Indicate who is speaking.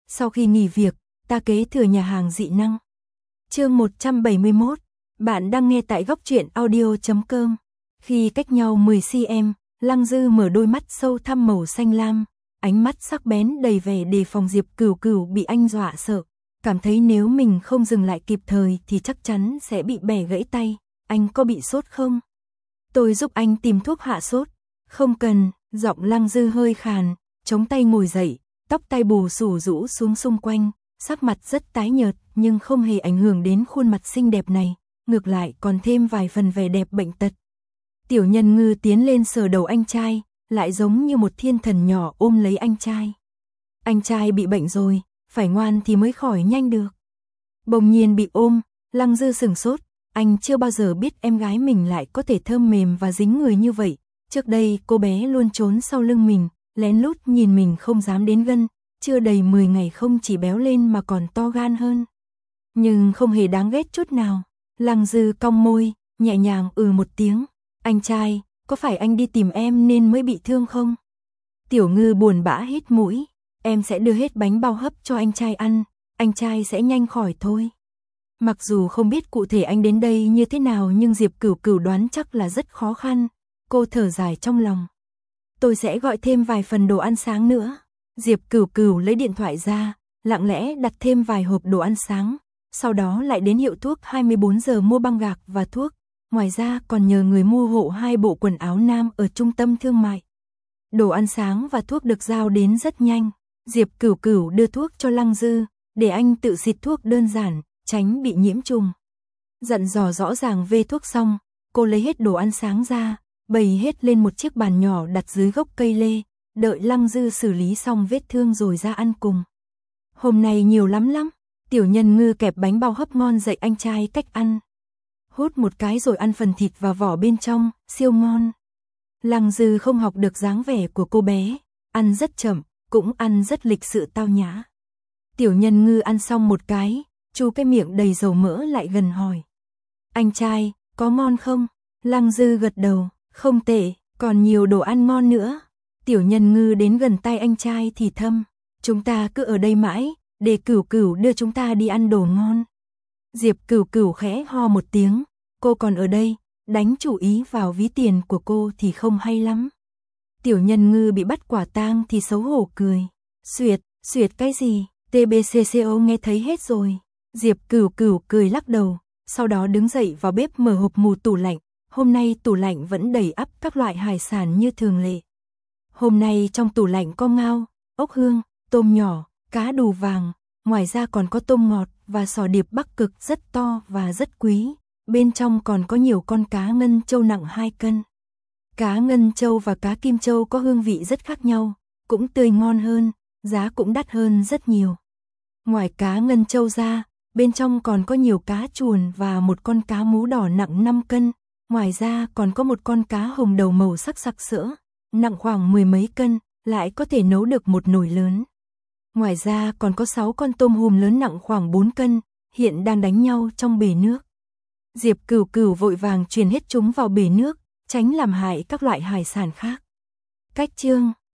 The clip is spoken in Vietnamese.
Speaker 1: Sau khi nghỉ việc, ta kế thừa nhà hàng dị năng. Chương 171, bạn đang nghe tại góc truyện audio.com. Khi cách nhau 10 cm, Lăng Dư mở đôi mắt sâu thẳm màu xanh lam, ánh mắt sắc bén đầy vẻ đề phòng. Diệp Cửu Cửu bị anh dọa sợ, cảm thấy nếu mình không dừng lại kịp thời thì chắc chắn sẽ bị bẻ gãy tay. Anh có bị sốt không? Tôi giúp anh tìm thuốc hạ sốt. Không cần, giọng Lăng Dư hơi khàn, chống tay ngồi dậy, tóc tai bù xù rũ xuống xung quanh, sắc mặt rất tái nhợt nhưng không hề ảnh hưởng đến khuôn mặt xinh đẹp này, ngược lại còn thêm vài phần vẻ đẹp bệnh tật. Tiểu Nhân Ngư tiến lên sờ đầu anh trai, lại giống như một thiên thần nhỏ ôm lấy anh trai. Anh trai bị bệnh rồi, phải ngoan thì mới khỏi nhanh được. Bỗng nhiên bị ôm, Lăng Dư sửng sốt, anh chưa bao giờ biết em gái mình lại có thể thơm mềm và dính người như vậy. Trước đây cô bé luôn trốn sau lưng mình, lén lút nhìn mình không dám đến gần, chưa đầy 10 ngày không chỉ béo lên mà còn to gan hơn. Nhưng không hề đáng ghét chút nào. Lăng Dư cong môi, nhẹ nhàng một tiếng. Anh trai, có phải anh đi tìm em nên mới bị thương không? Tiểu Ngư buồn bã hít mũi. Em sẽ đưa hết bánh bao hấp cho anh trai ăn, anh trai sẽ nhanh khỏi thôi. Mặc dù không biết cụ thể anh đến đây như thế nào nhưng Diệp Cửu Cửu đoán chắc là rất khó khăn. Cô thở dài trong lòng. Tôi sẽ gọi thêm vài phần đồ ăn sáng nữa. Diệp Cửu Cửu lấy điện thoại ra, lặng lẽ đặt thêm vài hộp đồ ăn sáng, sau đó lại đến hiệu thuốc 24 giờ mua băng gạc và thuốc. Ngoài ra còn nhờ người mua hộ 2 bộ quần áo nam ở trung tâm thương mại. Đồ ăn sáng và thuốc được giao đến rất nhanh. Diệp Cửu Cửu đưa thuốc cho Lăng Dư, để anh tự xịt thuốc đơn giản, tránh bị nhiễm trùng. Dặn dò rõ ràng về thuốc xong, cô lấy hết đồ ăn sáng ra, bày hết lên một chiếc bàn nhỏ đặt dưới gốc cây lê, đợi Lăng Dư xử lý xong vết thương rồi ra ăn cùng. Hôm nay nhiều lắm. Tiểu Nhân Ngư kẹp bánh bao hấp ngon dạy anh trai cách ăn. Hút một cái rồi ăn phần thịt và vỏ bên trong, siêu ngon. Lăng Dư không học được dáng vẻ của cô bé, ăn rất chậm, cũng ăn rất lịch sự tao nhã. Tiểu Nhân Ngư ăn xong một cái, chu cái miệng đầy dầu mỡ lại gần hỏi. Anh trai, có ngon không? Lăng Dư gật đầu, không tệ, còn nhiều đồ ăn ngon nữa. Tiểu Nhân Ngư đến gần tay anh trai thì thầm, chúng ta cứ ở đây mãi, để Cửu Cửu đưa chúng ta đi ăn đồ ngon. Diệp Cửu Cửu khẽ ho một tiếng, cô còn ở đây, đánh chủ ý vào ví tiền của cô thì không hay lắm. Tiểu Nhân Ngư bị bắt quả tang thì xấu hổ cười. Xuyệt cái gì, TBCCO nghe thấy hết rồi. Diệp Cửu Cửu cười lắc đầu, sau đó đứng dậy vào bếp mở hộp mù tủ lạnh. Hôm nay tủ lạnh vẫn đầy ắp các loại hải sản như thường lệ. Hôm nay trong tủ lạnh có ngao, ốc hương, tôm nhỏ, cá đù vàng, ngoài ra còn có tôm ngọt và sò điệp Bắc Cực rất to và rất quý. Bên trong còn có nhiều con cá ngân châu nặng 2 cân. Cá ngân châu và cá kim châu có hương vị rất khác nhau, cũng tươi ngon hơn, giá cũng đắt hơn rất nhiều. Ngoài cá ngân châu ra, bên trong còn có nhiều cá chuồn và một con cá mú đỏ nặng 5 cân. Ngoài ra còn có một con cá hồng đầu màu sắc sặc sỡ, nặng khoảng 10 mấy cân, lại có thể nấu được một nồi lớn. Ngoài ra còn có 6 con tôm hùm lớn nặng khoảng 4 cân, hiện đang đánh nhau trong bể nước. Diệp Cửu Cửu vội vàng truyền hết chúng vào bể nước, tránh làm hại các loại hải sản khác. Cách chương